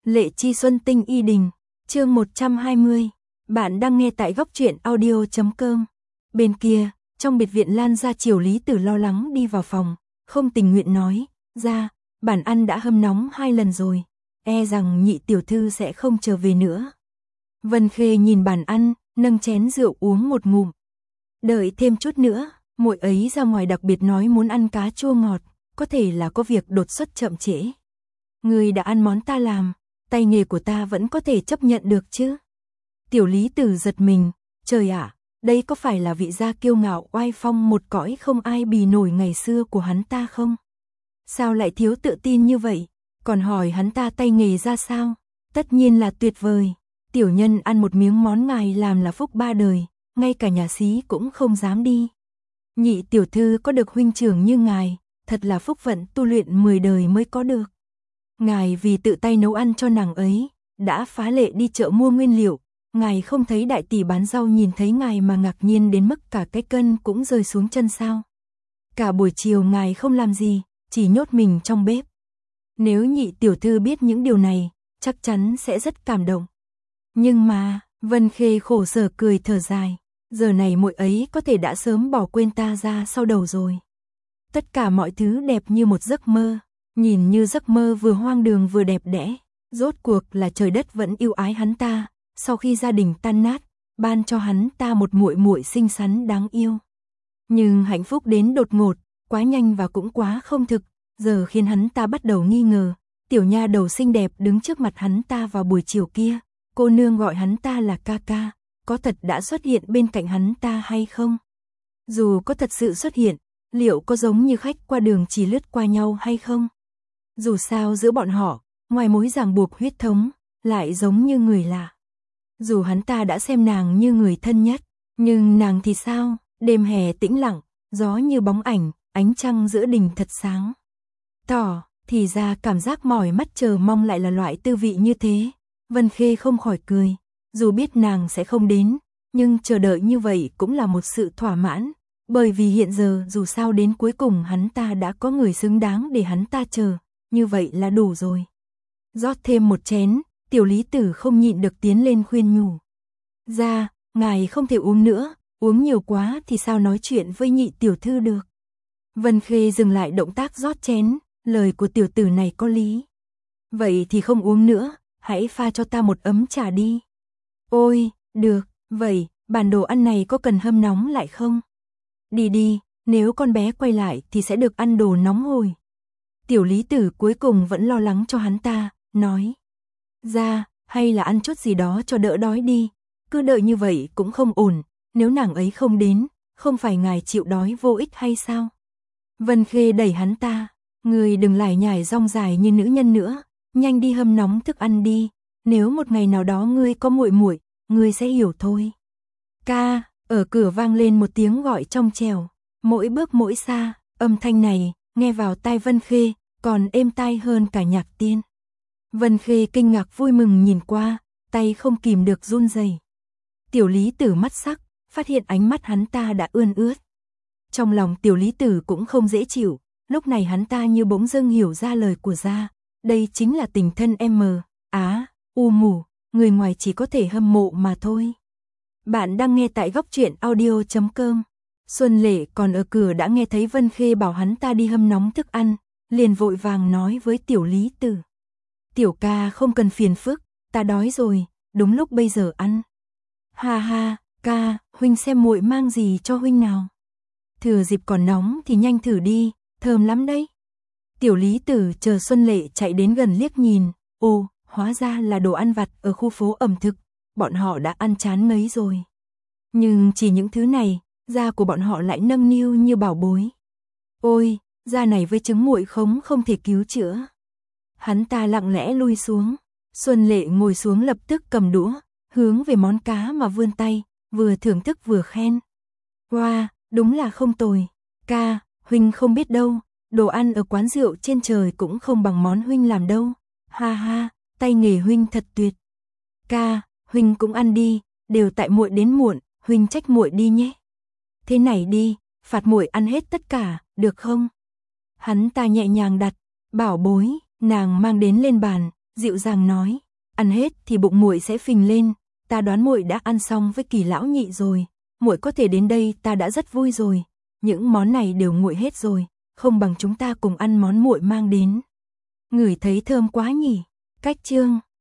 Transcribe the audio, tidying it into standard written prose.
Lệ Chi Xuân Tinh Y Đình, chương 120. Bạn đang nghe tại góc truyện audio.com. Bên kia, trong biệt viện Lan Gia Triều Lý Tử lo lắng đi vào phòng, không tình nguyện nói, ra, bản ăn đã hâm nóng 2 lần rồi, e rằng nhị tiểu thư sẽ không trở về nữa. Vân Khê nhìn bàn ăn, nâng chén rượu uống một ngụm. Đợi thêm chút nữa, muội ấy ra ngoài đặc biệt nói muốn ăn cá chua ngọt, có thể là có việc đột xuất chậm trễ. Người đã ăn món ta làm, tay nghề của ta vẫn có thể chấp nhận được chứ. Tiểu Lý Tử giật mình, trời ạ, đây có phải là vị gia kiêu ngạo oai phong một cõi không ai bì nổi ngày xưa của hắn ta không? Sao lại thiếu tự tin như vậy, còn hỏi hắn ta tay nghề ra sao? Tất nhiên là tuyệt vời, tiểu nhân ăn một miếng món ngài làm là phúc 3 đời, ngay cả nhà xí cũng không dám đi. Nhị tiểu thư có được huynh trưởng như ngài, thật là phúc vận tu luyện 10 đời mới có được. Ngài vì tự tay nấu ăn cho nàng ấy, đã phá lệ đi chợ mua nguyên liệu, ngài không thấy đại tỷ bán rau nhìn thấy ngài mà ngạc nhiên đến mức cả cái cân cũng rơi xuống chân sao? Cả buổi chiều ngài không làm gì, chỉ nhốt mình trong bếp. Nếu nhị tiểu thư biết những điều này, chắc chắn sẽ rất cảm động. Nhưng mà, Vân Khê khổ sở cười thở dài, giờ này muội ấy có thể đã sớm bỏ quên ta ra sau đầu rồi. Tất cả mọi thứ đẹp như một giấc mơ, nhìn như giấc mơ vừa hoang đường vừa đẹp đẽ, rốt cuộc là trời đất vẫn yêu ái hắn ta, sau khi gia đình tan nát, ban cho hắn ta một muội muội xinh xắn đáng yêu. Nhưng hạnh phúc đến đột ngột, quá nhanh và cũng quá không thực, giờ khiến hắn ta bắt đầu nghi ngờ, tiểu nha đầu xinh đẹp đứng trước mặt hắn ta vào buổi chiều kia, cô nương gọi hắn ta là ca ca, có thật đã xuất hiện bên cạnh hắn ta hay không? Dù có thật sự xuất hiện, liệu có giống như khách qua đường chỉ lướt qua nhau hay không? Dù sao giữa bọn họ, ngoài mối ràng buộc huyết thống, lại giống như người lạ. Dù hắn ta đã xem nàng như người thân nhất, nhưng nàng thì sao? Đêm hè tĩnh lặng, gió như bóng ảnh, ánh trăng giữa đình thật sáng. Thì ra cảm giác mỏi mắt chờ mong lại là loại tư vị như thế. Vân Khê không khỏi cười, dù biết nàng sẽ không đến, nhưng chờ đợi như vậy cũng là một sự thỏa mãn, bởi vì hiện giờ dù sao đến cuối cùng hắn ta đã có người xứng đáng để hắn ta chờ, như vậy là đủ rồi. Rót thêm một chén, Tiểu Lý Tử không nhịn được tiến lên khuyên nhủ. Ra, ngài không thể uống nữa, uống nhiều quá thì sao nói chuyện với nhị tiểu thư được. Vân Khê dừng lại động tác rót chén, lời của tiểu tử này có lý. Vậy thì không uống nữa, hãy pha cho ta một ấm trà đi. Ôi, được, vậy, bản đồ ăn này có cần hâm nóng lại không? Đi, nếu con bé quay lại thì sẽ được ăn đồ nóng hổi. Tiểu Lý Tử cuối cùng vẫn lo lắng cho hắn ta, nói. Ra, hay là ăn chút gì đó cho đỡ đói đi, cứ đợi như vậy cũng không ổn, nếu nàng ấy không đến, không phải ngài chịu đói vô ích hay sao? Vân Khê đẩy hắn ta, người đừng lải nhải rong dài như nữ nhân nữa, nhanh đi hâm nóng thức ăn đi, nếu một ngày nào đó ngươi có muội muội, ngươi sẽ hiểu thôi. Ca, ở cửa vang lên một tiếng gọi trong trẻo, mỗi bước mỗi xa, âm thanh này, nghe vào tai Vân Khê, còn êm tai hơn cả nhạc tiên. Vân Khê kinh ngạc vui mừng nhìn qua, tay không kìm được run rẩy. Tiểu Lý Tử mắt sắc, phát hiện ánh mắt hắn ta đã ươn ướt. Trong lòng Tiểu Lý Tử cũng không dễ chịu, lúc này hắn ta như bỗng dưng hiểu ra lời của gia, đây chính là tình thân mù, người ngoài chỉ có thể hâm mộ mà thôi. Bạn đang nghe tại góc truyện audio.com. Xuân Lệ còn ở cửa đã nghe thấy Vân Khê bảo hắn ta đi hâm nóng thức ăn, liền vội vàng nói với Tiểu Lý Tử. Tiểu ca không cần phiền phức, ta đói rồi, đúng lúc bây giờ ăn. Ha ha, ca, huynh xem muội mang gì cho huynh nào. Thừa dịp còn nóng thì nhanh thử đi, thơm lắm đấy. Tiểu Lý Tử chờ Xuân Lệ chạy đến gần liếc nhìn, ồ, hóa ra là đồ ăn vặt ở khu phố ẩm thực, bọn họ đã ăn chán ngấy rồi. Nhưng chỉ những thứ này, da của bọn họ lại nâng niu như bảo bối. Ôi, da này với trứng muội khống không thể cứu chữa. Hắn ta lặng lẽ lui xuống, Xuân Lệ ngồi xuống lập tức cầm đũa, hướng về món cá mà vươn tay, vừa thưởng thức vừa khen. Wow, đúng là không tồi, ca, huynh không biết đâu, đồ ăn ở quán rượu trên trời cũng không bằng món huynh làm đâu. Ha ha, tay nghề huynh thật tuyệt. Ca, huynh cũng ăn đi, đều tại muội đến muộn, huynh trách muội đi nhé. Thế này đi, phạt muội ăn hết tất cả, được không? Hắn ta nhẹ nhàng đặt bảo bối nàng mang đến lên bàn, dịu dàng nói, ăn hết thì bụng muội sẽ phình lên, ta đoán muội đã ăn xong với Kỳ lão nhị rồi, muội có thể đến đây ta đã rất vui rồi, những món này đều nguội hết rồi, không bằng chúng ta cùng ăn món muội mang đến. Ngửi thấy thơm quá nhỉ. Cách chương